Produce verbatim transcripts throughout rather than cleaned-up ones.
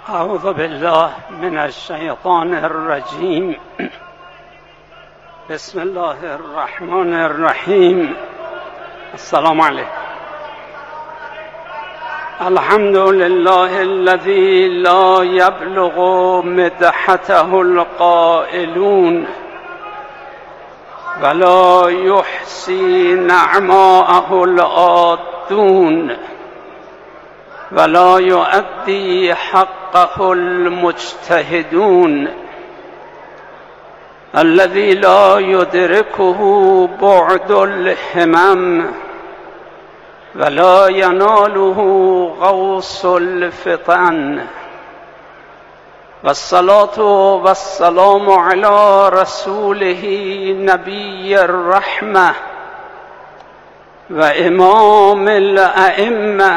اعوذ بالله من الشیطان الرجیم. بسم الله الرحمن الرحیم. السلام علیکم. الحمد لله الذي لا يبلغ مدحته القائلون ولا يحصي نعماءه العادون ولا يؤدي حقه المجتهدون الذي لا يدركه بعد الهمم ولا يناله غوص الفطن. والصلاة والسلام على رسوله نبي الرحمة وإمام الأئمة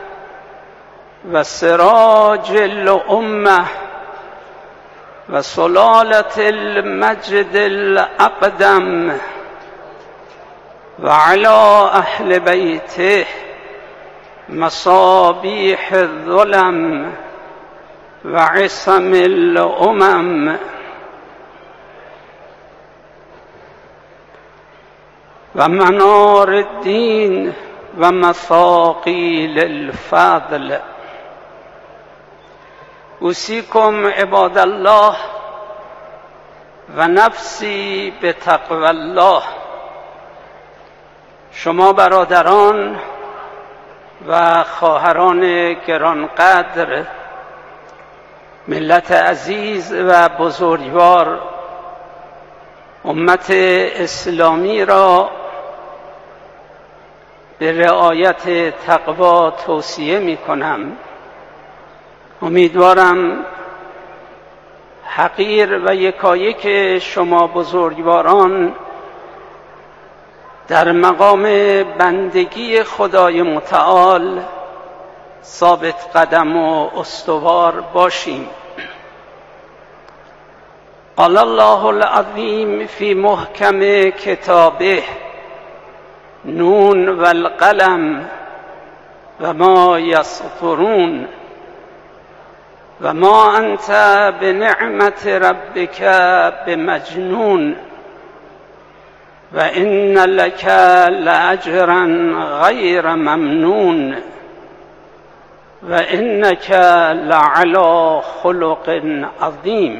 وسراج الأمة وسلالة المجد الأقدم وعلى أهل بيته مصابيح الظلم وعصم الأمم ومنار الدين ومثاقيل الفضل. اوصیکم عباد الله و نفسی به تقوی الله. شما برادران و خواهران گرانقدر، ملت عزیز و بزرگوار، امت اسلامی را به رعایت تقوی توصیه می کنم. امیدوارم حقیر و یکایک شما بزرگواران در مقام بندگی خدای متعال ثابت قدم و استوار باشیم. قال الله العظیم فی محکم کتابه نون والقلم و ما یسطرون و ما انت بنعمت ربک بمجنون و ان لک لاجرا غیر ممنون و انک لعلی خلق عظیم.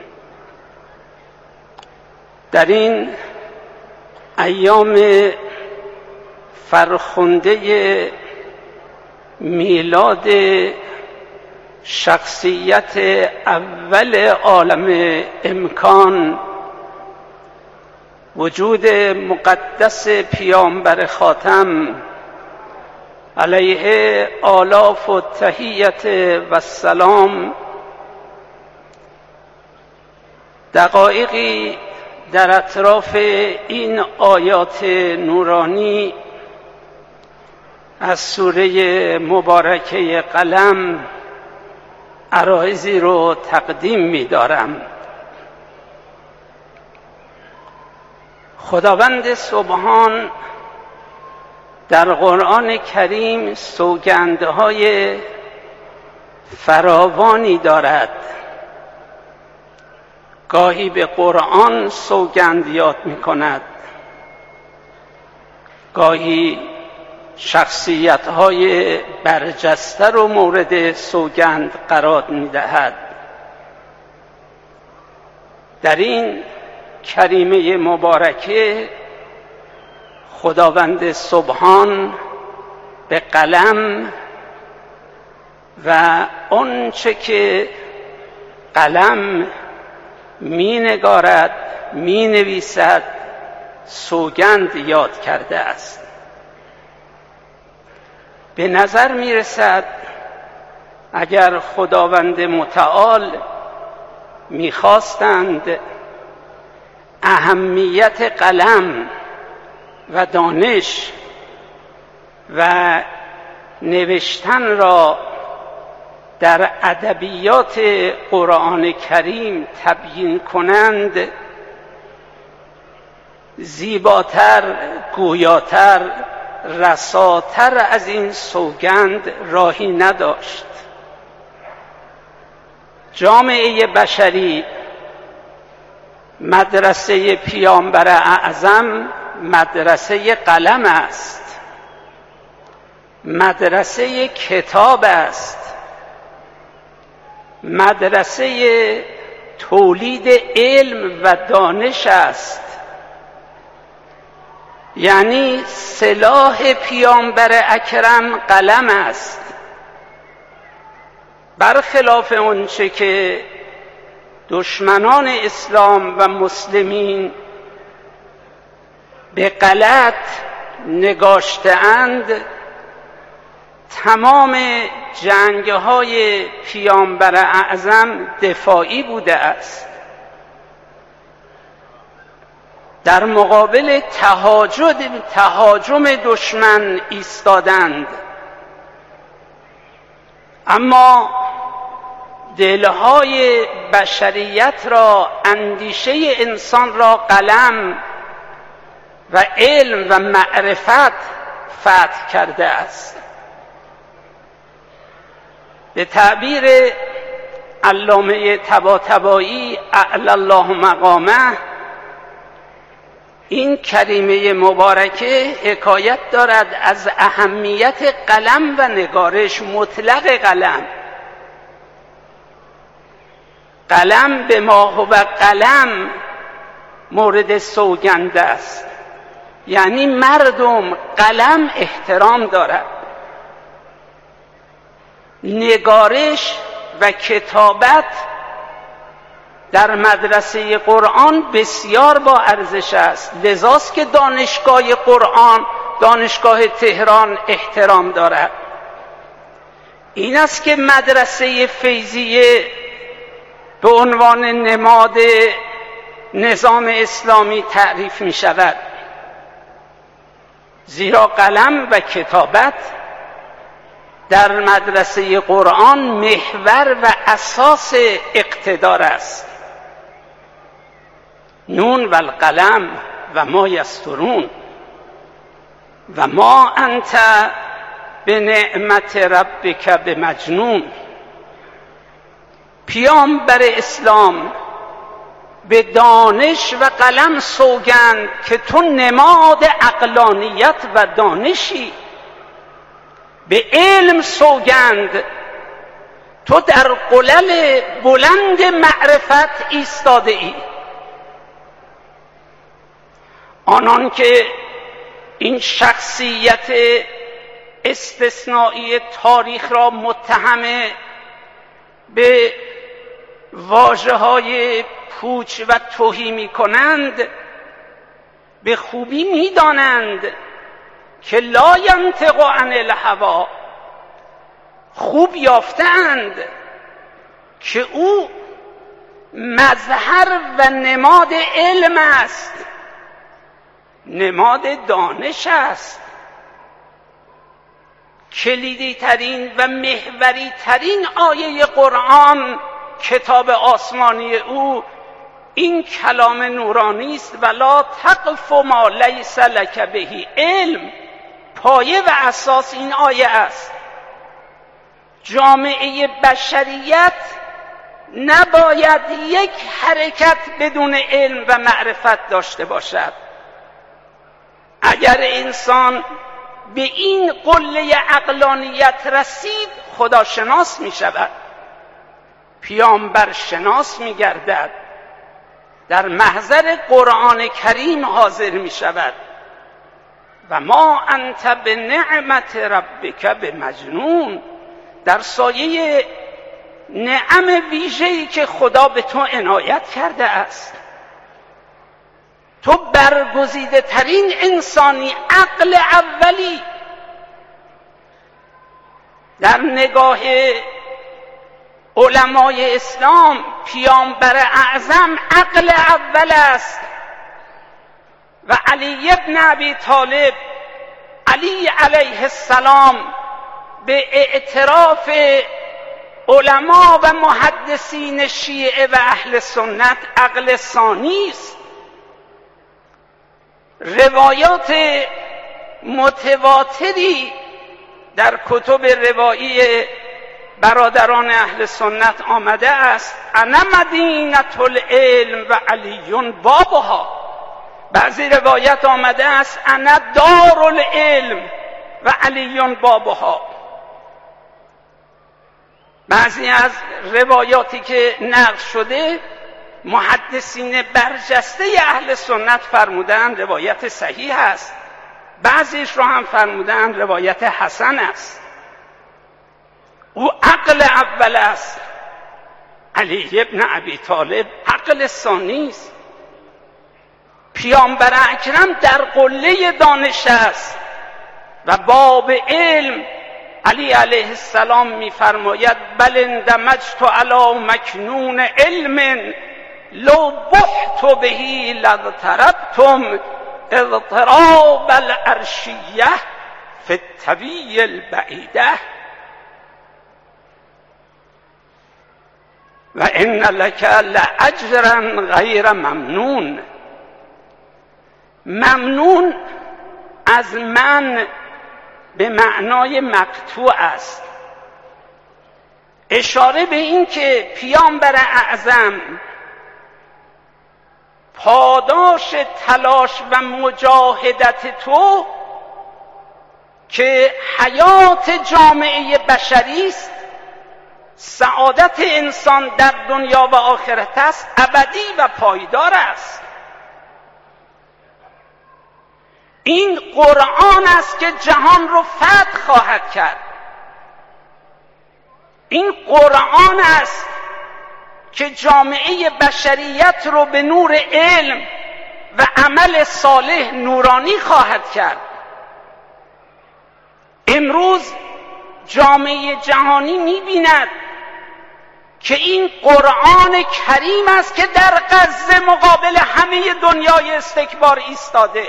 در این ایام فرخنده میلاد شخصیت اول عالم امکان، وجود مقدس پیامبر خاتم علیه آلاف و تحیت و سلام، دقایقی در اطراف این آیات نورانی از سوره مبارکه قلم عرایضی رو تقدیم می دارم. خداوند سبحان در قرآن کریم سوگندهای فراوانی دارد. گاهی به قرآن سوگند یاد می کند، گاهی شخصیت‌های برجسته رو مورد سوگند قرار می‌دهد. در این کریمه مبارکه خداوند سبحان به قلم و آنچه که قلم می‌نگارد، می‌نویسد سوگند یاد کرده است. به نظر می رسد اگر خداوند متعال می خواستند اهمیت قلم و دانش و نوشتن را در ادبیات قرآن کریم تبیین کنند، زیباتر، گویاتر، رساتر از این سوگند راهی نداشت. جامعه بشری مدرسه پیامبر اعظم مدرسه قلم است، مدرسه کتاب است، مدرسه تولید علم و دانش است. یعنی سلاح پیامبر اکرم قلم است، برخلاف اونچه که دشمنان اسلام و مسلمین به غلط نگاشته‌اند. تمام جنگ‌های پیامبر اعظم دفاعی بوده است، در مقابل تهاجم تهاجم دشمن ایستادند. اما دلهای بشریت را، اندیشه انسان را قلم و علم و معرفت فتح کرده است. به تعبیر علامه طباطبایی اعلی الله مقامه، این کریمه مبارکه حکایت دارد از اهمیت قلم و نگارش، مطلق قلم. قلم به ما هو قلم مورد سوگند است، یعنی مردم قلم احترام دارد. نگارش و کتابت در مدرسه قرآن بسیار با ارزش است، لذاست که دانشگاه قرآن، دانشگاه تهران احترام دارد. این است که مدرسه فیضیه به عنوان نماد نظام اسلامی تعریف می شود، زیرا قلم و کتابت در مدرسه قرآن محور و اساس اقتدار است. نون و القلم و ما یسطرون و ما انت به نعمت ربک بمجنون. پیامبر اسلام به دانش و قلم سوگند که تو نماد عقلانیت و دانشی. به علم سوگند تو در قلل بلند معرفت ایستاده ای. آنان که این شخصیت استثنایی تاریخ را متهم به واژه‌های پوچ و تهی می‌کنند، به خوبی می‌دانند که لا ینطق عن الهوی، خوب یافتند که او مظهر و نماد علم است، نماد دانش است. کلیدی ترین و محوری ترین آیه قرآن، کتاب آسمانی او، این کلام نورانی است. ولا تقف ما لیس لک به علم. پایه و اساس این آیه است. جامعه بشریت نباید یک حرکت بدون علم و معرفت داشته باشد. اگر انسان به این قله عقلانیت رسید، خداشناس می شود، پیامبر شناس می گردد، در محضر قرآن کریم حاضر می شود. و ما انت به نعمت ربک بمجنون، در سایه نعم ویژه‌ای که خدا به تو عنایت کرده است. تو برگزیده ترین انسانی، عقل اولی. در نگاه علمای اسلام پیامبر اعظم عقل اول است و علی ابن ابی طالب، علی علیه السلام، به اعتراف علما و محدثین شیعه و اهل سنت عقل ثانی است. روایات متواتری در کتب روایی برادران اهل سنت آمده است انا مدینة العلم و علی بابها. بعضی روایت آمده است انا دار العلم و علی بابها. بعضی از روایاتی که نقل شده محدثین برجسته اهل سنت فرمودند روایت صحیح است، بعضیش را هم فرمودند روایت حسن است. او عقل اول است، علی ابن ابی طالب عقل ثانی است. پیامبر اکرم در قله دانش است و باب علم علی علیه السلام می‌فرماید بل اندمجت علی مکنون علم لو بحت به لاضطربتم اضطراب العرشیه فی الطوی البعیده و ان لک لاجرا غیر ممنون. ممنون از من به معنای مقطوع است، اشاره به این که پیامبر اعظم پاداش تلاش و مجاهدت تو که حیات جامعه بشری است، سعادت انسان در دنیا و آخرت است، ابدی و پایدار است. این قرآن است که جهان رو فتح خواهد کرد. این قرآن است که جامعه بشریت رو به نور علم و عمل صالح نورانی خواهد کرد. امروز جامعه جهانی می‌بیند که این قرآن کریم است که در غزه مقابل همه دنیای استکبار ایستاده.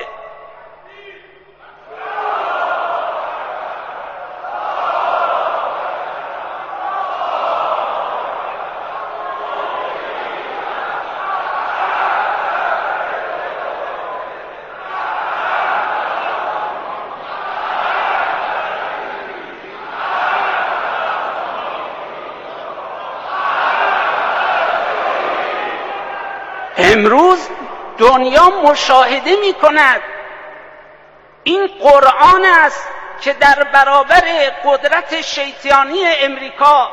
امروز دنیا مشاهده می کند این قرآن است که در برابر قدرت شیطانی امریکا،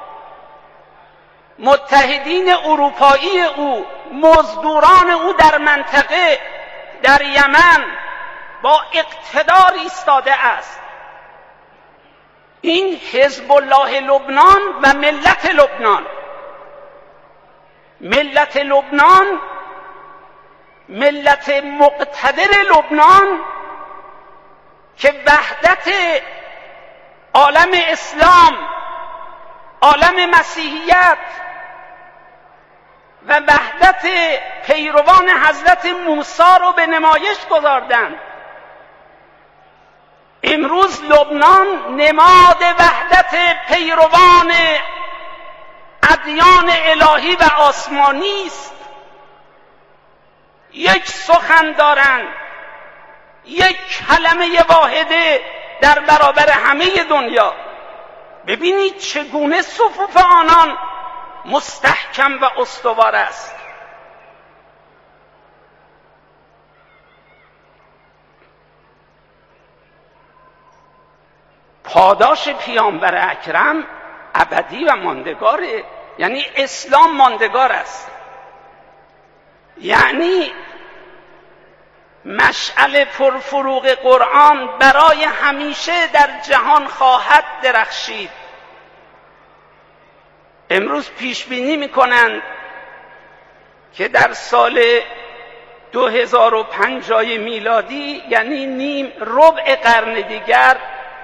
متحدین اروپایی او، مزدوران او در منطقه، در یمن با اقتدار ایستاده است. این حزب الله لبنان و ملت لبنان. ملت لبنان، ملت مقتدر لبنان که وحدت عالم اسلام، عالم مسیحیت و وحدت پیروان حضرت موسی رو به نمایش گذاردند. امروز لبنان نماد وحدت پیروان ادیان الهی و آسمانی است. یک سخن دارند، یک کلمه واحده در برابر همه دنیا. ببینید چگونه صفوف آنان مستحکم و استوار است. پاداش پیامبر اکرم ابدی و ماندگاره، یعنی اسلام ماندگار است، یعنی مشعل پرفروغ قرآن برای همیشه در جهان خواهد درخشید. امروز پیش بینی میکنند که در سال دو هزار و پنجاه میلادی، یعنی نیم ربع قرن دیگر،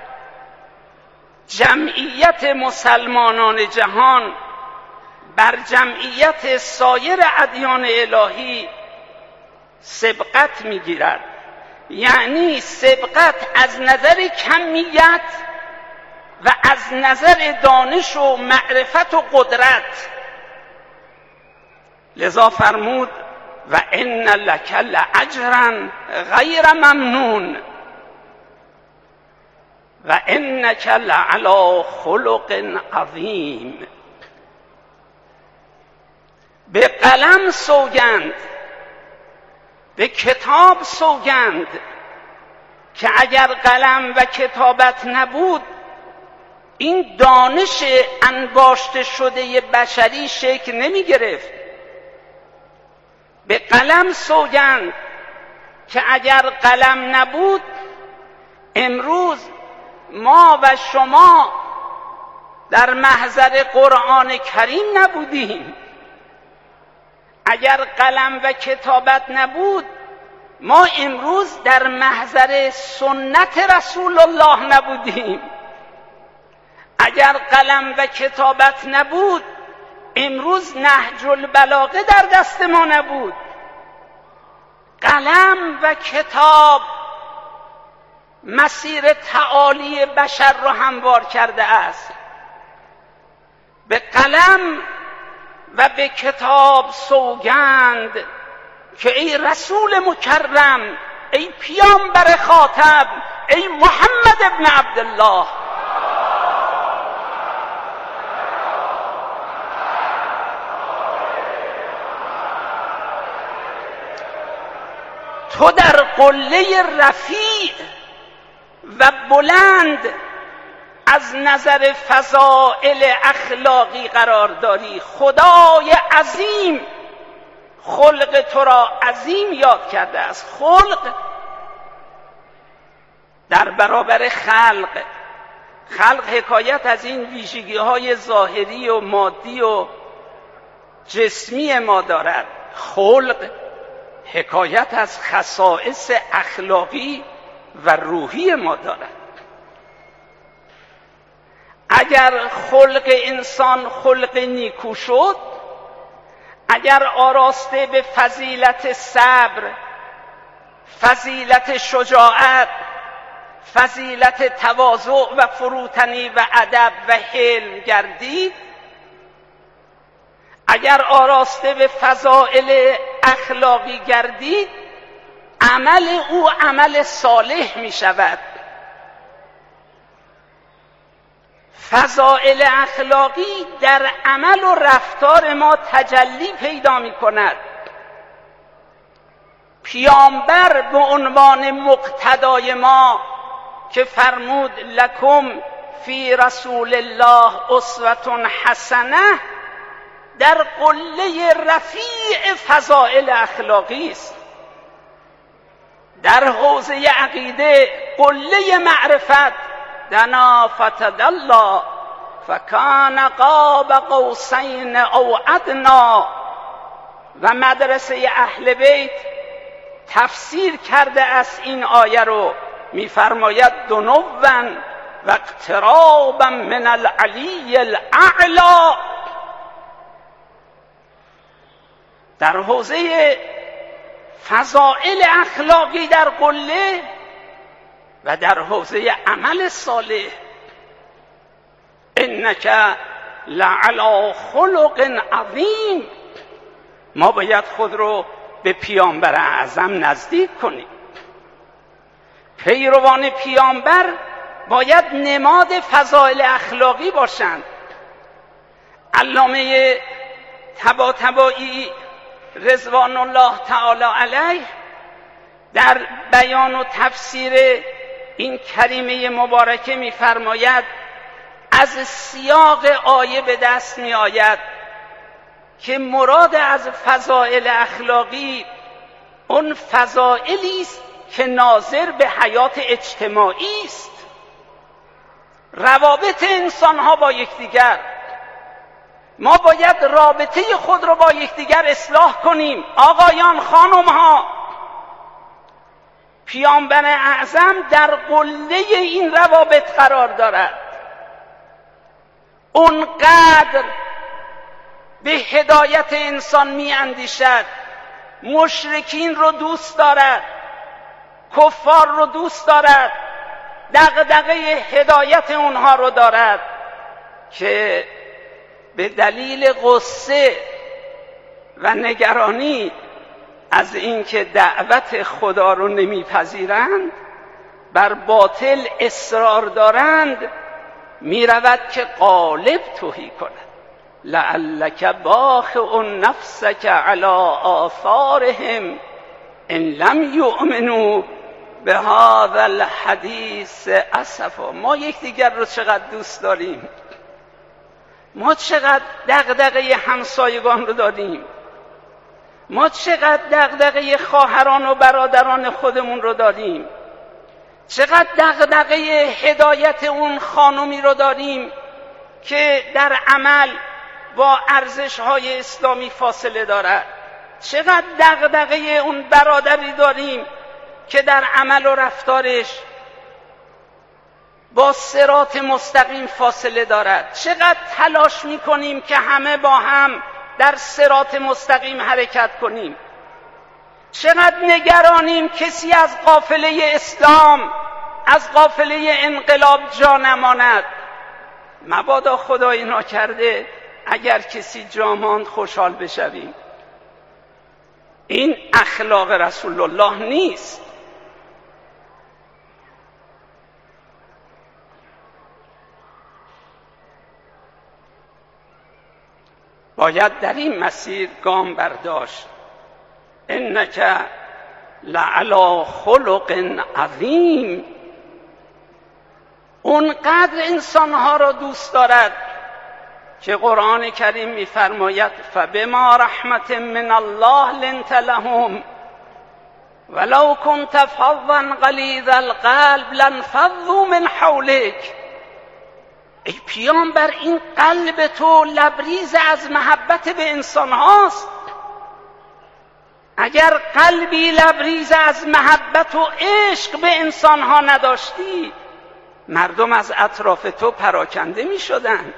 جمعیت مسلمانان جهان بر جمعیت سایر ادیان الهی سبقت میگیرد. یعنی سبقت از نظر کمیت و از نظر دانش و معرفت و قدرت. لذا فرمود و ان لک لاجرا غیر ممنون. و انک لعلی خلق عظیم. به قلم سوگند، به کتاب سوگند که اگر قلم و کتابت نبود این دانش انباشته شده بشری شکل نمی گرفت. به قلم سوگند که اگر قلم نبود امروز ما و شما در محضر قرآن کریم نبودیم. اگر قلم و کتابت نبود ما امروز در محضر سنت رسول الله نبودیم. اگر قلم و کتابت نبود امروز نهج البلاغه در دست ما نبود. قلم و کتاب مسیر تعالی بشر را هموار کرده است. به قلم و به کتاب سوگند که ای رسول مکرم، ای پیامبر خاتم، ای محمد ابن عبدالله، تو در قله رفیع و بلند از نظر فضائل اخلاقی قرار داری. خدای عظیم خلق تو را عظیم یاد کرده است. خلق در برابر خلق، خلق حکایت از این ویژگی های ظاهری و مادی و جسمی ما دارد. خلق حکایت از خصائص اخلاقی و روحی ما دارد. اگر خلق انسان خلق نیکو شد، اگر آراسته به فضیلت صبر، فضیلت شجاعت، فضیلت تواضع و فروتنی و ادب و حلم گردید، اگر آراسته به فضائل اخلاقی گردید، عمل او عمل صالح می شود. فضائل اخلاقی در عمل و رفتار ما تجلی پیدا می کند. پیامبر به عنوان مقتدای ما که فرمود لکم فی رسول الله اسوة حسنه، در قله رفیع فضائل اخلاقی است. در حوزه عقیده قله معرفت دنا فتدلی فکان قاب قوسین او ادنا، و مدرسه اهل بیت تفسیر کرده است این آیه رو، میفرماید دنوا و اقترابا من العلی الاعلی. در حوزه فضائل اخلاقی در قله و در حوزه عمل صالح، انک لعلی خلق عظیم، ما باید خود رو به پیامبر اعظم نزدیک کنیم. پیروان پیامبر باید نماد فضائل اخلاقی باشند. علامه طباطبایی رضوان الله تعالی علیه در بیان و تفسیر این کریمه مبارکه می‌فرماید از سیاق آیه به دست می‌آید که مراد از فضائل اخلاقی اون فضائلی است که ناظر به حیات اجتماعی است، روابط انسان‌ها با یکدیگر. ما باید رابطه خود رو با یکدیگر اصلاح کنیم. آقایان، خانم‌ها، پیامبر اعظم در قله این روابط قرار دارد. اونقدر به هدایت انسان می اندیشد، مشرکین رو دوست دارد، کفار رو دوست دارد، دغدغه هدایت اونها رو دارد که به دلیل غصه و نگرانی از اینکه دعوت خدا رو نمیپذیرند بر باطل اصرار دارند می رود که غالب تهی کند. لعلک باخع نفسک علی آثارهم ان لم یؤمنوا بهذا الحدیث اسفا. ما یکدیگر رو چقدر دوست داریم، ما چقدر دغدغه همسایگان رو داریم، ما چقدر دغدغه خواهران و برادران خودمون رو داریم، چقدر دغدغه هدایت اون خانمی رو داریم که در عمل با ارزش‌های اسلامی فاصله دارد، چقدر دغدغه اون برادری داریم که در عمل و رفتارش با صراط مستقیم فاصله دارد، چقدر تلاش می‌کنیم که همه با هم در صراط مستقیم حرکت کنیم، چقدر نگرانیم کسی از قافله اسلام، از قافله انقلاب جا نماند. مبادا خدای ناکرده اگر کسی جا ماند خوشحال بشویم. این اخلاق رسول الله نیست. باید در این مسیر گام برداشت. انک لعلی خلق عظیم. اونقدر انسانها را دوست دارد که قرآن کریم می‌فرماید فبما رحمت من الله لنت لهم ولو كنت فظا غلیظ القلب لانفضوا من حولک. ای پیامبر، این قلب تو لبریز از محبت به انسان هاست. اگر قلبی لبریز از محبت و عشق به انسان ها نداشتی، مردم از اطراف تو پراکنده می شدن.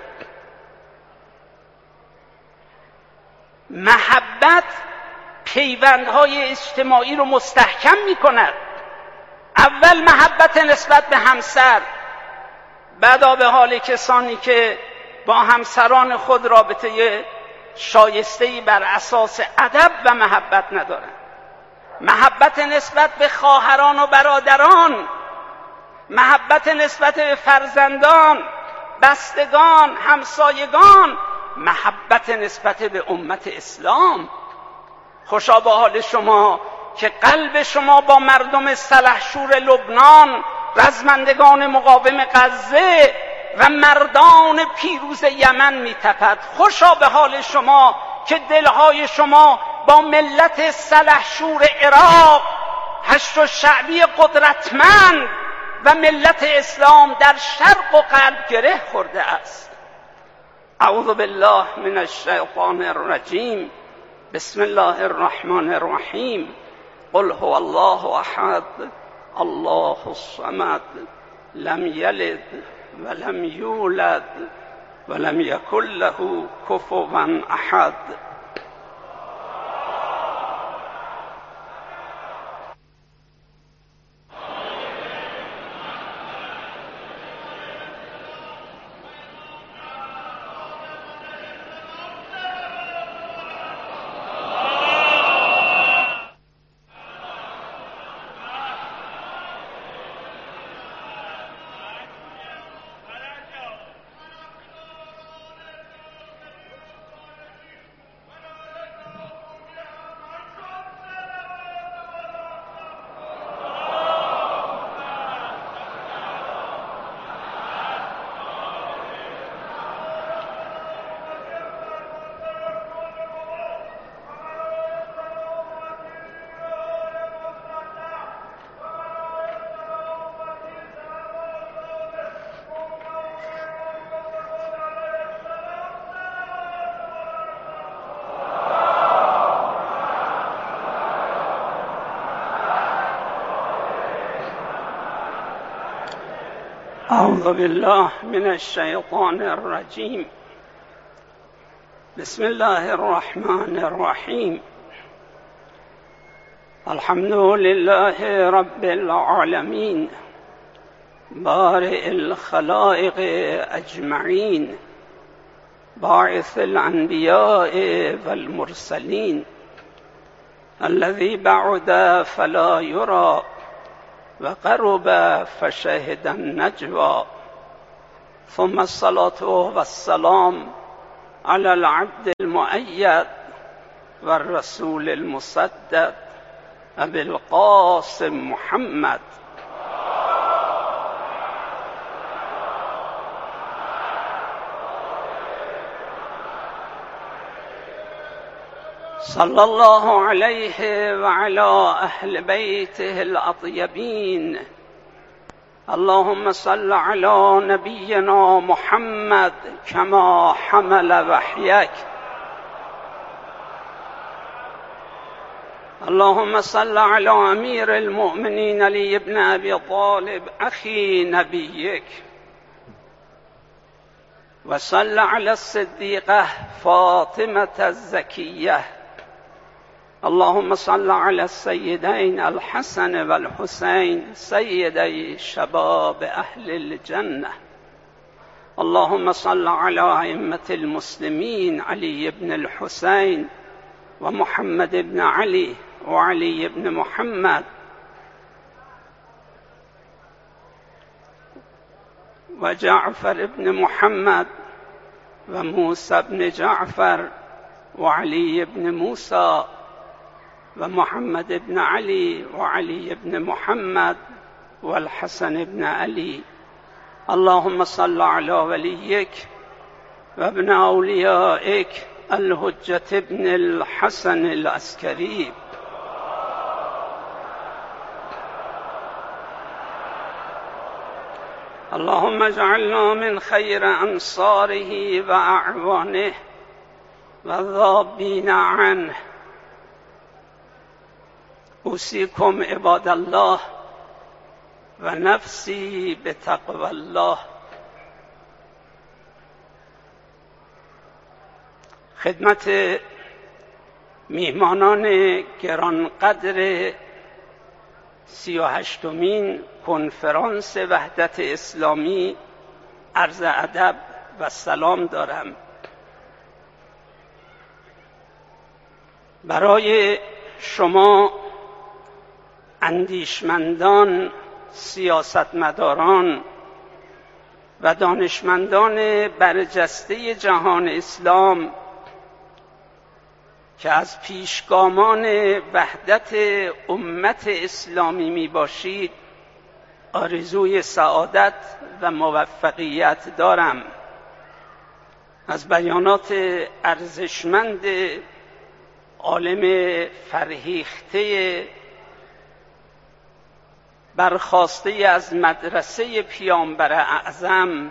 محبت پیوندهای اجتماعی رو مستحکم می کند. اول محبت نسبت به همسر، بعدا به حال کسانی که با همسران خود رابطه شایسته‌ای بر اساس ادب و محبت ندارند. محبت نسبت به خواهران و برادران، محبت نسبت به فرزندان، بستگان، همسایگان، محبت نسبت به امت اسلام. خوشا به حال شما که قلب شما با مردم سلحشور لبنان، رزمندگان مقاوم غزه و مردان پیروز یمن میتپد. خوشا به حال شما که دلهای شما با ملت سلحشور عراق، حشد شعبی قدرتمند و ملت اسلام در شرق و غرب گره خورده است. اعوذ بالله من الشیطان الرجیم. بسم الله الرحمن الرحیم. قل هو الله احد الله الصمد لم یلد ولم یولد ولم یکن له کفوا احد. اعوذ بالله من الشیطان الرجیم. بسم الله الرحمن الرحیم. الحمد لله رب العالمین بارئ الخلائق اجمعین باعث الانبیاء والمرسلین الذي بعد فلا یرى وقرب فشهد النجوى ثم الصلاة والسلام على العبد المؤيد والرسول المصدق أبي القاسم محمد صلى الله عليه وعلى أهل بيته الأطيبين. اللهم صل على نبينا محمد كما حمل وحيك. اللهم صل على أمير المؤمنين علي بن أبي طالب أخي نبيك، وصل على الصديقة فاطمة الزكية. اللهم صل على السيدين الحسن والحسين سيدي شباب أهل الجنة. اللهم صل على أئمة المسلمين علي بن الحسين ومحمد بن علي وعلي بن محمد وجعفر بن محمد وموسى بن جعفر وعلي بن موسى ومحمد بن علي وعلي بن محمد والحسن بن علي. اللهم صل على وليك وابن أوليائك الحجة بن الحسن العسكري. اللهم اجعلنا من خير أنصاره وأعوانه والذابين عنه. أوصيكم عباد الله ونفسي بتقوى الله. خدمت میهمانان گرانقدر سی و هشتمین کنفرانس وحدت اسلامی عرض ادب و سلام دارم. برای شما اندیشمندان، سیاستمداران و دانشمندان برجسته جهان اسلام که از پیشگامان وحدت امت اسلامی می باشید، آرزوی سعادت و موفقیت دارم. از بیانات ارزشمند عالم فرهیخته برخاسته از مدرسه پیامبر اعظم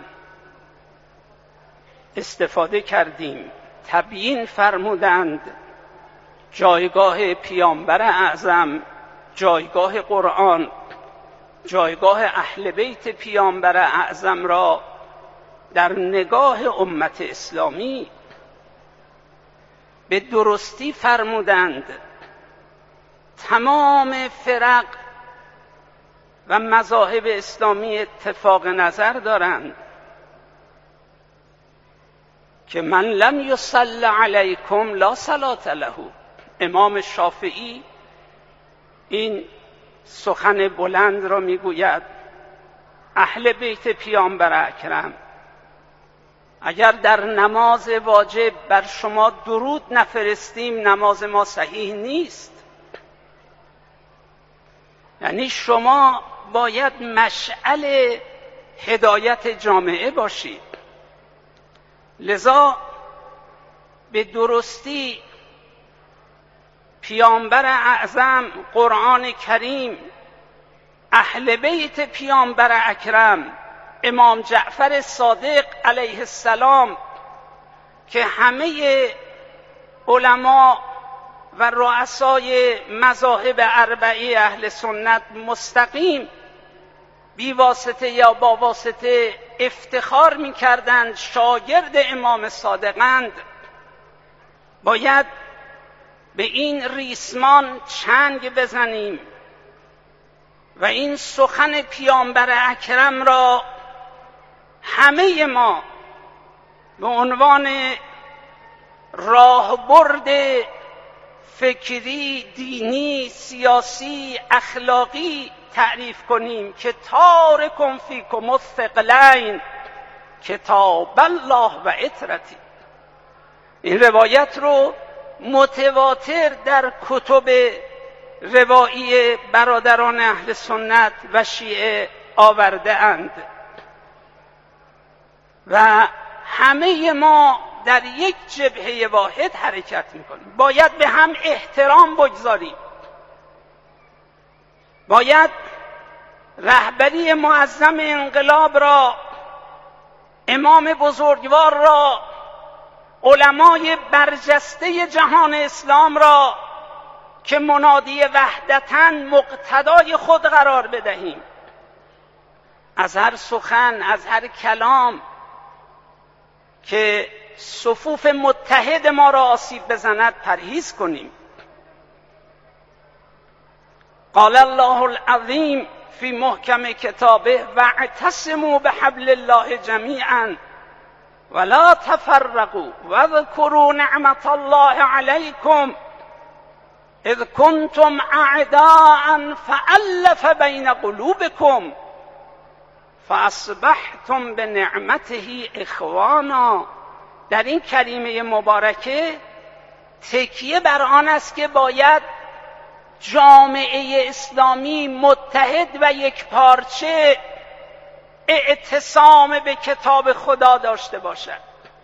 استفاده کردیم. تبیین فرمودند جایگاه پیامبر اعظم، جایگاه قرآن، جایگاه اهل بیت پیامبر اعظم را در نگاه امت اسلامی به درستی فرمودند. تمام فرق و مذاهب اسلامی اتفاق نظر دارند که من لم یصلی علیکم لا صلاة له. امام شافعی این سخن بلند را میگوید. اهل بیت پیامبر اکرم اگر در نماز واجب بر شما درود نفرستیم نماز ما صحیح نیست. یعنی شما باید مشعل هدایت جامعه باشید. لذا به درستی پیامبر اعظم، قرآن کریم، اهل بیت پیامبر اکرم، امام جعفر صادق علیه السلام که همه علما و رؤسای مذاهب اربعه اهل سنت مستقیم بی واسطه یا با واسطه افتخار می کردند شاگرد امام صادقند، باید به این ریسمان چنگ بزنیم و این سخن پیامبر اکرم را همه ما به عنوان راهبرد فکری، دینی، سیاسی، اخلاقی تعریف کنیم که تارکم فیکم الثقلین کتاب الله و عترتی. این روایت رو متواتر در کتب روایی برادران اهل سنت و شیعه آورده اند و همه ما در یک جبهه واحد حرکت میکنیم. باید به هم احترام بگذاریم، باید رهبری معظم انقلاب را، امام بزرگوار را، علمای برجسته جهان اسلام را که منادی وحدتاً مقتدای خود قرار بدهیم. از هر سخن، از هر کلام که صفوف متحد ما را آسیب بزند پرهیز کنیم. قال الله العظیم فی محکم کتابه واعتصموا بحبل الله جمیعا ولا تفرقوا واذكروا نعمت الله علیکم اذ کنتم اعداء فألف بین قلوبکم فاصبحتم بنعمته اخوانا. در این کریمه مبارکه تکیه بر آن است که باید جامعه اسلامی متحد و یکپارچه اعتصام به کتاب خدا داشته باشد.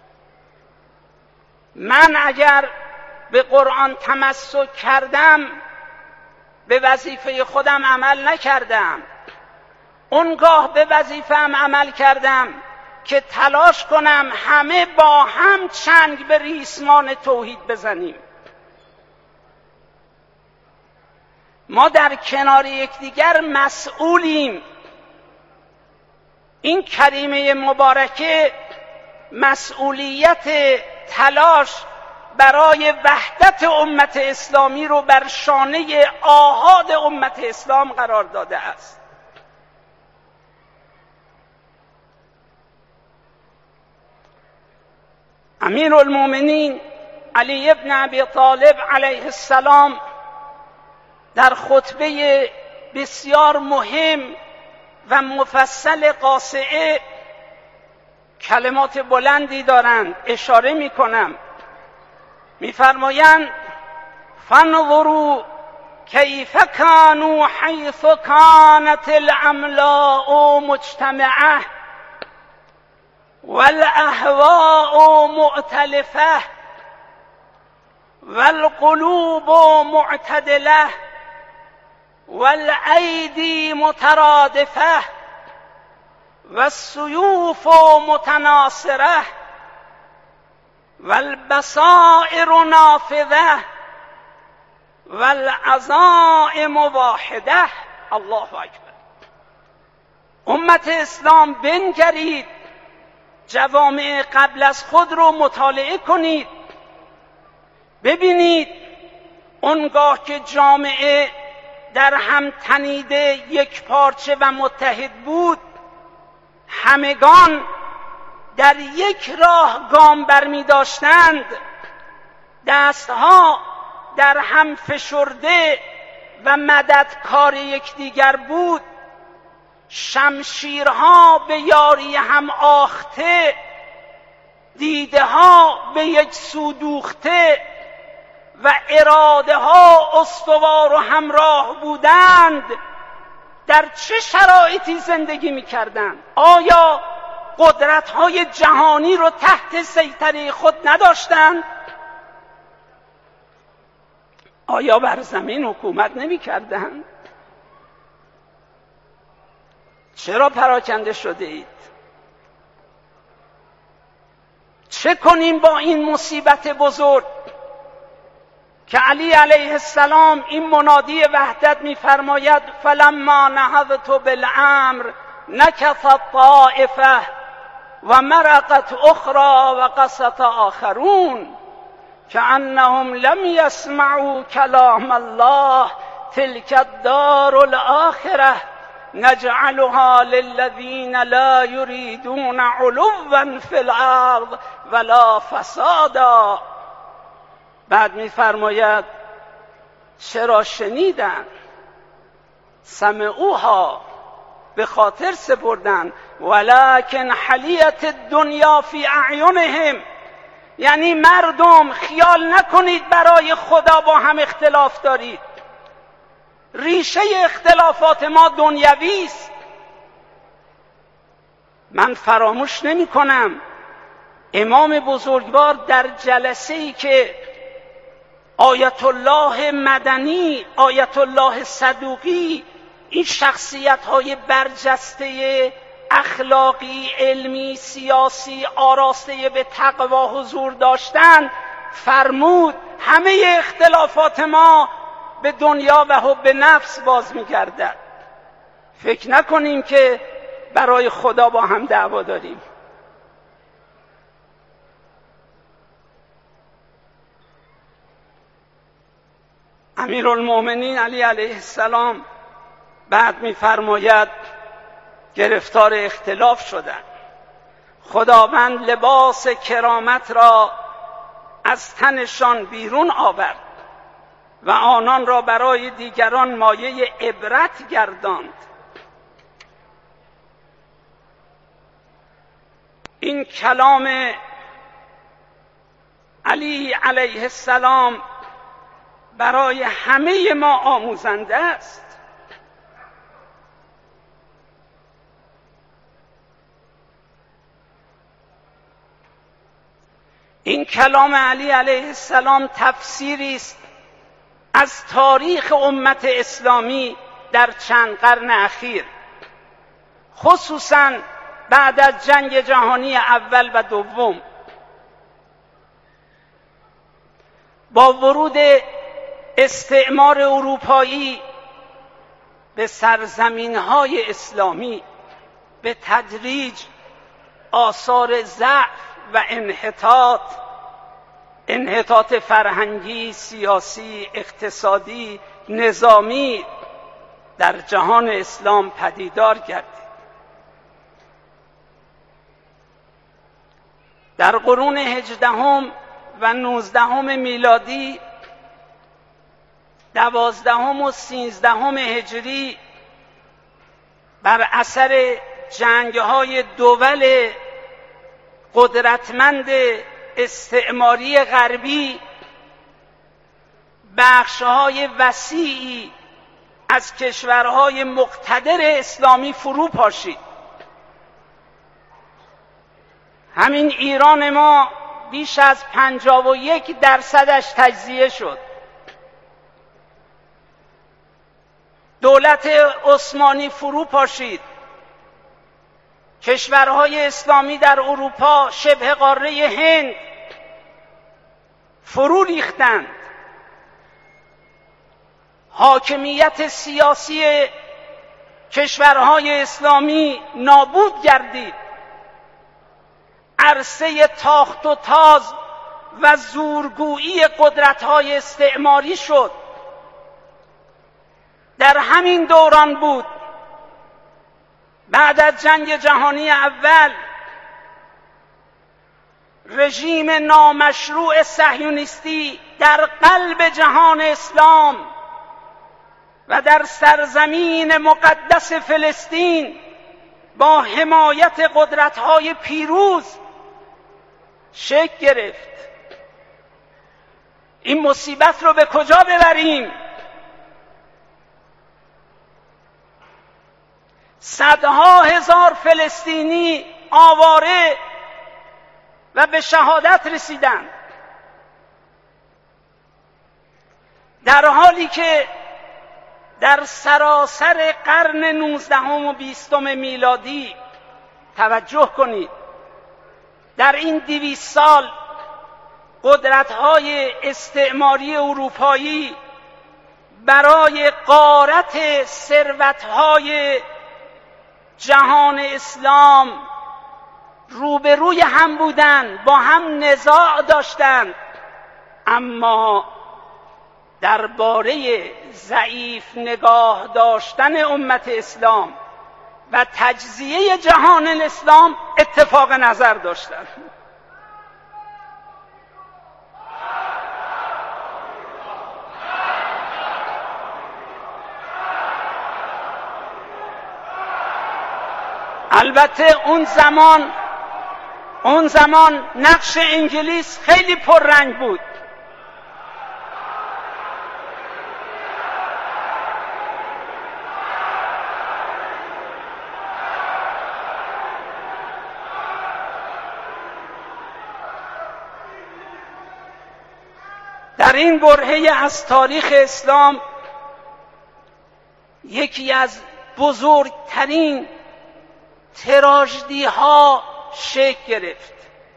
من اگر به قرآن تمسک کردم به وظیفه خودم عمل نکردم، اونگاه به وظیفه‌ام عمل کردم که تلاش کنم همه با هم چنگ به ریسمان توحید بزنیم. ما در کنار یکدیگر مسئولیم. این کریمه مبارکه مسئولیت تلاش برای وحدت امت اسلامی رو بر شانه آحاد امت اسلام قرار داده است. امیرالمومنین علی ابن ابی طالب علیه السلام در خطبه بسیار مهم و مفصل قاصعه کلمات بلندی دارند، اشاره می کنم. می فرمایند فانظروا کیف کانوا حیث کانت الاملاء مجتمعه والاهواء مؤتلفه والقلوب معتدله والأيدي مترادفة والسيوف متناصرة والبصائر نافذة والعزائم واحدة. الله اکبر. امت اسلام بنگرید، جوامع قبل از خود رو مطالعه کنید، ببینید اونگاه که جامعه در هم تنیده یک پارچه و متحد بود، همگان در یک راه گام برمی داشتند، دستها در هم فشرده و مددکار یکدیگر بود، شمشیرها به یاری هم آخته، دیده ها به یک سو دوخته و اراده ها استوار و همراه بودند. در چه شرایطی زندگی می‌کردند؟ آیا قدرت‌های جهانی رو تحت سیطره خود نداشتند؟ آیا بر زمین حکومت نمی‌کردند؟ چرا پراکنده شده اید؟ چه کنیم با این مصیبت بزرگ که علی علیه السلام این منادی وحدت می‌فرماید فلما نهضت بالامر نکثت طائفه و مرقت اخرى و قست آخرون كأنهم لم يسمعوا كلام الله تلك الدار الآخرة نجعلها للذين لا يريدون علوا في الارض ولا فسادا. بعد می‌فرماید چرا شنیدند، سمعوها به خاطر سپردن ولکن حلیت الدنیا فی اعینهم، یعنی مردم خیال نکنید برای خدا با هم اختلاف دارید. ریشه اختلافات ما دنیوی است. من فراموش نمی کنم امام بزرگوار در جلسه ای که آیت الله مدنی، آیت الله صدوقی، این شخصیت های برجسته اخلاقی، علمی، سیاسی، آراسته به تقوا حضور داشتند، فرمود همه اختلافات ما به دنیا و حب نفس باز می‌گردد. فکر نکنیم که برای خدا با هم دعوا داریم. امیرالمؤمنین علی علیه السلام بعد می‌فرماید گرفتار اختلاف شدند. خداوند لباس کرامت را از تنشان بیرون آورد و آنان را برای دیگران مایه عبرت گرداند. این کلام علی علیه السلام برای همه ما آموزنده است. این کلام علی علیه السلام تفسیری است از تاریخ امت اسلامی در چند قرن اخیر، خصوصاً بعد از جنگ جهانی اول و دوم. با ورود استعمار اروپایی به سرزمین‌های اسلامی به تدریج آثار ضعف و انحطاط انحطاط فرهنگی، سیاسی، اقتصادی، نظامی در جهان اسلام پدیدار گردید. در قرون هجدهم و نوزدهم میلادی، دوازدهم و سیزدهم هجری، بر اثر جنگ‌های دول قدرتمند استعماری غربی بخش‌های وسیعی از کشورهای مقتدر اسلامی فرو پاشید. همین ایران ما بیش از پنجاه و یک درصدش تجزیه شد. دولت عثمانی فرو پاشید. کشورهای اسلامی در اروپا، شبه قاره هند فرو ریختند. حاکمیت سیاسی کشورهای اسلامی نابود گردید. عرصه تاخت و تاز و زورگویی قدرت‌های استعماری شد. در همین دوران بود بعد از جنگ جهانی اول رژیم نامشروع صهیونیستی در قلب جهان اسلام و در سرزمین مقدس فلسطین با حمایت قدرت‌های پیروز شکل گرفت. این مصیبت رو به کجا ببریم؟ صدها هزار فلسطینی آواره و به شهادت رسیدند، در حالی که در سراسر قرن نوزدهم و بیستم میلادی، توجه کنید، در این دویست سال قدرت‌های استعماری اروپایی برای غارت ثروت‌های جهان اسلام روبروی هم بودند، با هم نزاع داشتند، اما درباره ضعیف نگاه داشتن امت اسلام و تجزیه جهان الاسلام اتفاق نظر داشتند. البته اون زمان اون زمان نقش انگلیس خیلی پررنگ بود. در این برهه از تاریخ اسلام یکی از بزرگترین تراژدی ها شکل گرفت.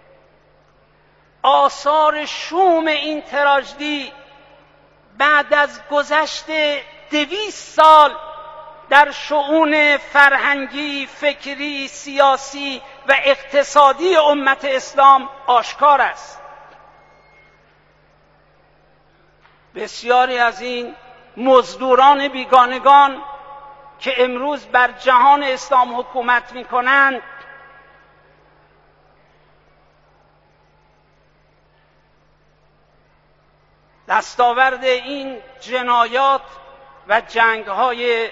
آثار شوم این تراژدی بعد از گذشت دویست سال در شؤون فرهنگی، فکری، سیاسی و اقتصادی امت اسلام آشکار است. بسیاری از این مزدوران بیگانگان که امروز بر جهان اسلام حکومت می‌کنند دستاورد این جنایات و جنگ‌های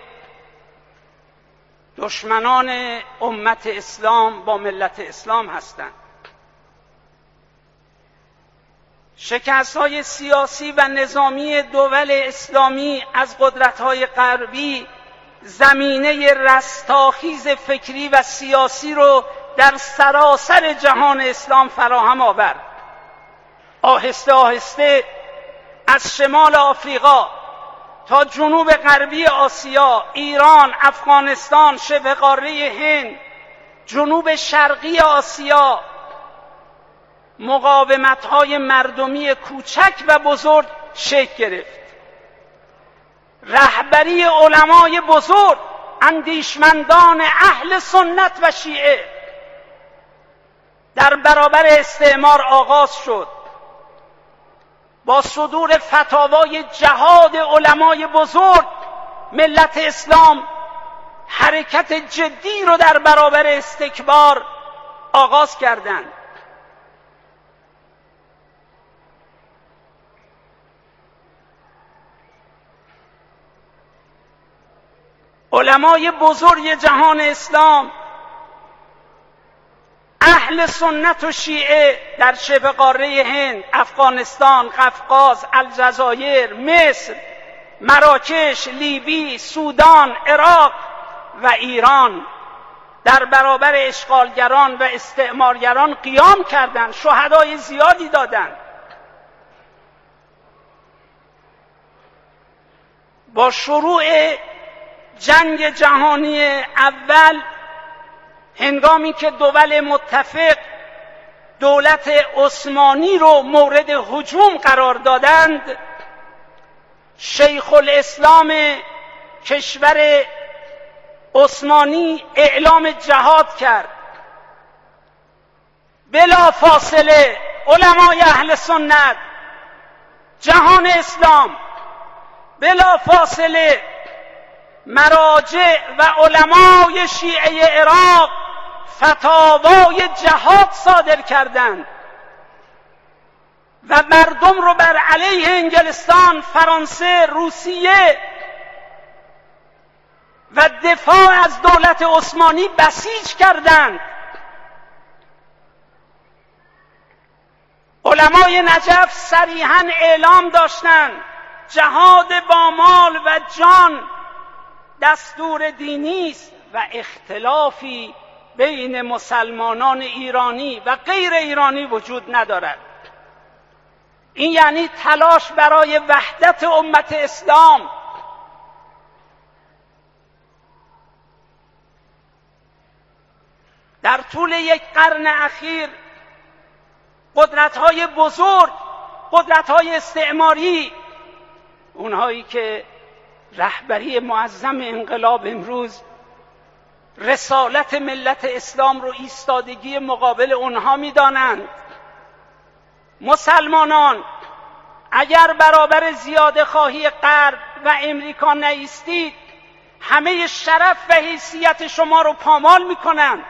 دشمنان امت اسلام با ملت اسلام هستند. شکست‌های سیاسی و نظامی دول اسلامی از قدرت‌های غربی زمینه رستاخیز فکری و سیاسی رو در سراسر جهان اسلام فراهم آورد. آهسته آهسته از شمال آفریقا تا جنوب غربی آسیا، ایران، افغانستان، شبه قاره هند، جنوب شرقی آسیا، مقاومت‌های مردمی کوچک و بزرگ شکل گرفت. رهبری علمای بزرگ، اندیشمندان اهل سنت و شیعه در برابر استعمار آغاز شد. با صدور فتاوای جهاد علمای بزرگ ملت اسلام حرکت جدی رو در برابر استکبار آغاز کردند. علمای بزرگ جهان اسلام، اهل سنت و شیعه در شبه قاره هند، افغانستان، قفقاز، الجزایر، مصر، مراکش، لیبی، سودان، عراق و ایران در برابر اشغالگران و استعمارگران قیام کردند، شهدای زیادی دادند. با شروع جنگ جهانی اول، هنگامی که دول متفق دولت عثمانی رو مورد هجوم قرار دادند، شیخ الاسلام کشور عثمانی اعلام جهاد کرد. بلا فاصله علمای اهل سنت، جهان اسلام، بلا فاصله مراجع و علمای شیعه عراق فتاوای جهاد صادر کردند و مردم رو بر علیه انگلستان، فرانسه، روسیه و دفاع از دولت عثمانی بسیج کردند. علمای نجف صریحاً اعلام داشتند جهاد با مال و جان دستور دینی است و اختلافی بین مسلمانان ایرانی و غیر ایرانی وجود ندارد. این یعنی تلاش برای وحدت امت اسلام. در طول یک قرن اخیر قدرت‌های بزرگ، قدرت‌های استعماری، اونهایی که رهبری معظم انقلاب امروز رسالت ملت اسلام رو ایستادگی مقابل اونها می‌دانند، مسلمانان اگر برابر زیاده خواهی غرب و امریکا نایستید، همه شرف و حیثیت شما رو پامال می‌کنند.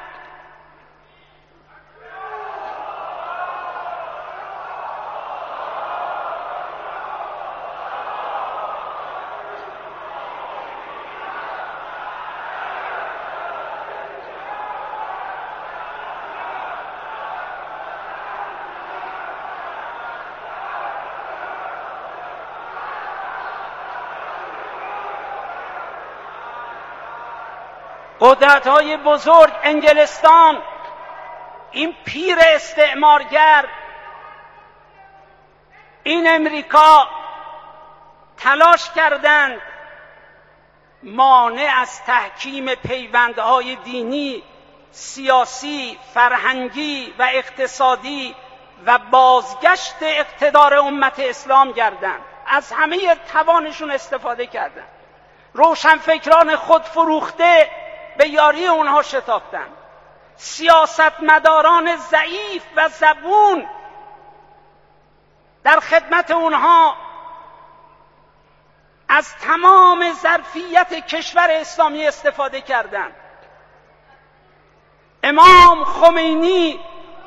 قدرت‌های بزرگ، انگلستان، این پیر استعمارگر، این امریکا، تلاش کردند مانع از تحکیم پیوندهای دینی، سیاسی، فرهنگی و اقتصادی و بازگشت اقتدار امت اسلام گردند. از همه توانشون استفاده کردند. روشنفکران خود فروخته به یاری اونها شتافتند. سیاستمداران ضعیف و زبون در خدمت اونها از تمام ظرفیت کشور اسلامی استفاده کردند. امام خمینی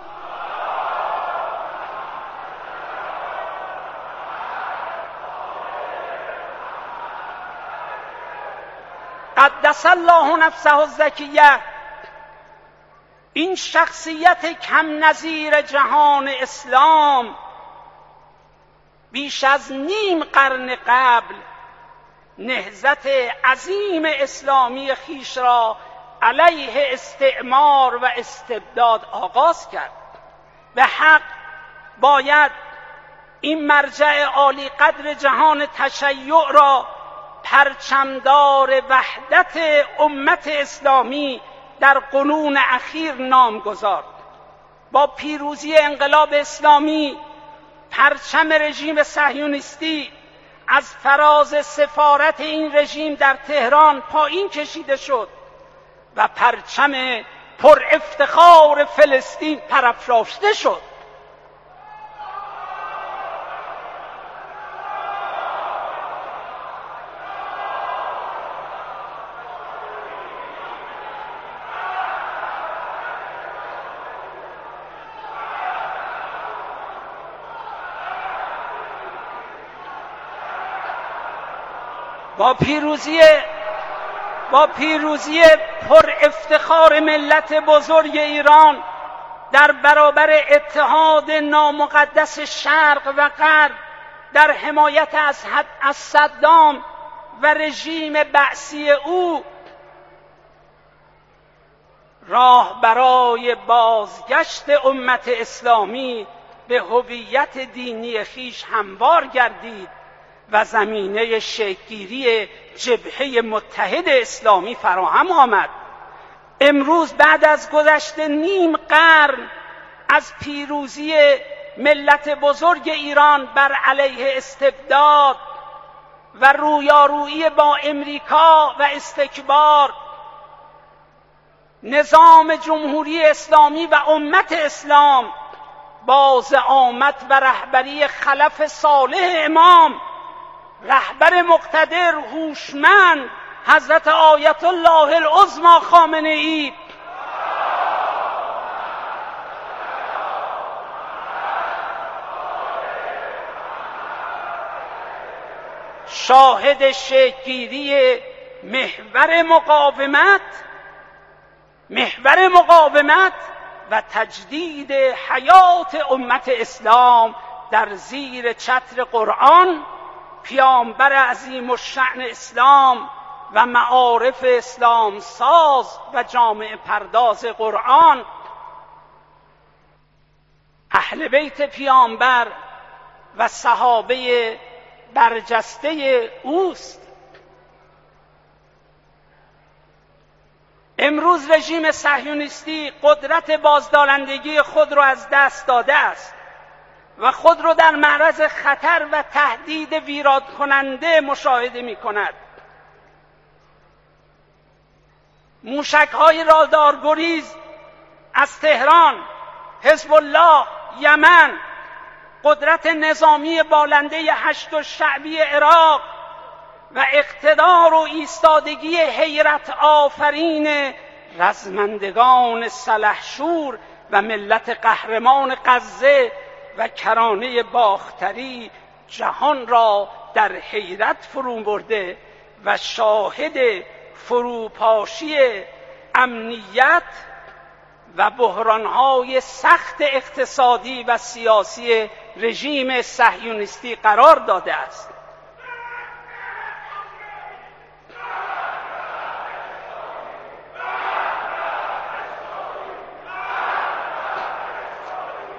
قدس الله نفسه الزکیه، این شخصیت کم نظیر جهان اسلام، بیش از نیم قرن قبل نهضت عظیم اسلامی خیش را علیه استعمار و استبداد آغاز کرد. به حق باید این مرجع عالی قدر جهان تشیع را پرچمدار وحدت امت اسلامی در قرون اخیر نامگذارد. با پیروزی انقلاب اسلامی پرچم رژیم صهیونیستی از فراز سفارت این رژیم در تهران پایین کشیده شد و پرچم پر افتخار فلسطین پرافراشته شد. با پیروزی با پیروزی پر افتخار ملت بزرگ ایران در برابر اتحاد نامقدس شرق و غرب در حمایت از, از صدام و رژیم بعثی او، راه برای بازگشت امت اسلامی به هویت دینی خیش هموار گردید و زمینه شکل‌گیری جبهه متحد اسلامی فراهم آمد. امروز بعد از گذشت نیم قرن از پیروزی ملت بزرگ ایران بر علیه استبداد و رویارویی با امریکا و استکبار، نظام جمهوری اسلامی و امت اسلام با زعامت و رهبری خلف صالح امام، رهبر مقتدر هوشمند حضرت آیت الله العظمی خامنه ای، شاهد شکل‌گیری محور مقاومت محور مقاومت و تجدید حیات امت اسلام در زیر چتر قرآن، پیامبر عظیم الشأن اسلام و معارف اسلام ساز و جامعه پرداز قرآن، اهل بیت پیامبر و صحابه برجسته اوست. امروز رژیم صهیونیستی قدرت بازدارندگی خود را از دست داده است و خود را در معرض خطر و تهدید ویران کننده مشاهده می کند. موشک‌های رادارگریز از تهران، حزب الله، یمن، قدرت نظامی بالنده هشت الشعبی عراق و اقتدار و ایستادگی حیرت آفرین رزمندگان سلحشور و ملت قهرمان غزه و کرانه باختری جهان را در حیرت فرو برده و شاهد فروپاشی امنیت و بحران‌های سخت اقتصادی و سیاسی رژیم صهیونیستی قرار داده است.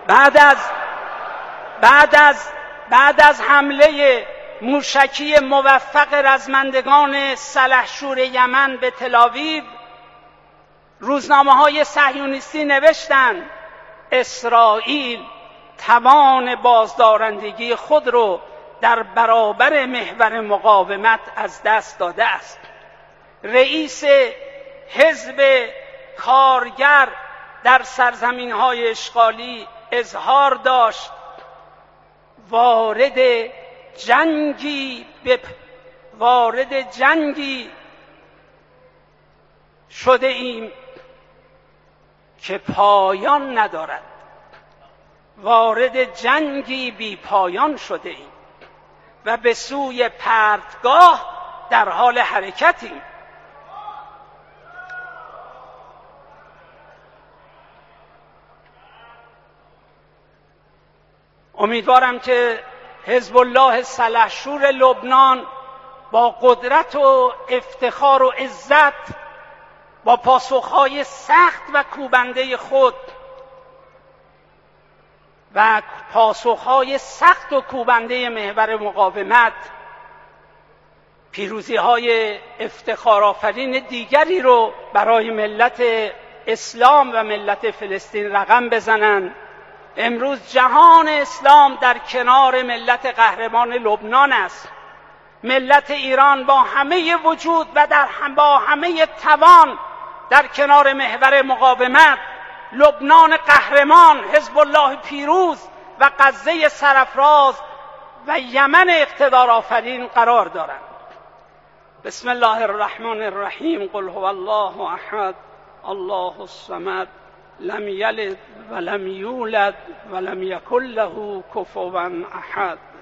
بعد از بعد از بعد از حمله موشکی موفق رزمندگان سلحشور یمن به تل‌آویو، روزنامه‌های صهیونیستی نوشتند اسرائیل توان بازدارندگی خود رو در برابر محور مقاومت از دست داده است. رئیس حزب کارگر در سرزمین‌های اشغالی اظهار داشت وارد جنگی به وارد جنگی شده ایم که پایان ندارد. وارد جنگی بی پایان شده ایم و به سوی پرتگاه در حال حرکتیم. امیدوارم که حزب الله سلحشور لبنان با قدرت و افتخار و عزت، با پاسخهای سخت و کوبنده خود و پاسخهای سخت و کوبنده محور مقاومت، پیروزی‌های افتخارآفرین دیگری رو برای ملت اسلام و ملت فلسطین رقم بزنند. امروز جهان اسلام در کنار ملت قهرمان لبنان است. ملت ایران با همه وجود و در هم با همه توان در کنار محور مقاومت، لبنان قهرمان، حزب الله پیروز و غزه سرافراز و یمن اقتدار آفرین قرار دارند. بسم الله الرحمن الرحیم. قل هو الله احد الله الصمد لم یلد ولم یولد ولم یکن له کفوا احد.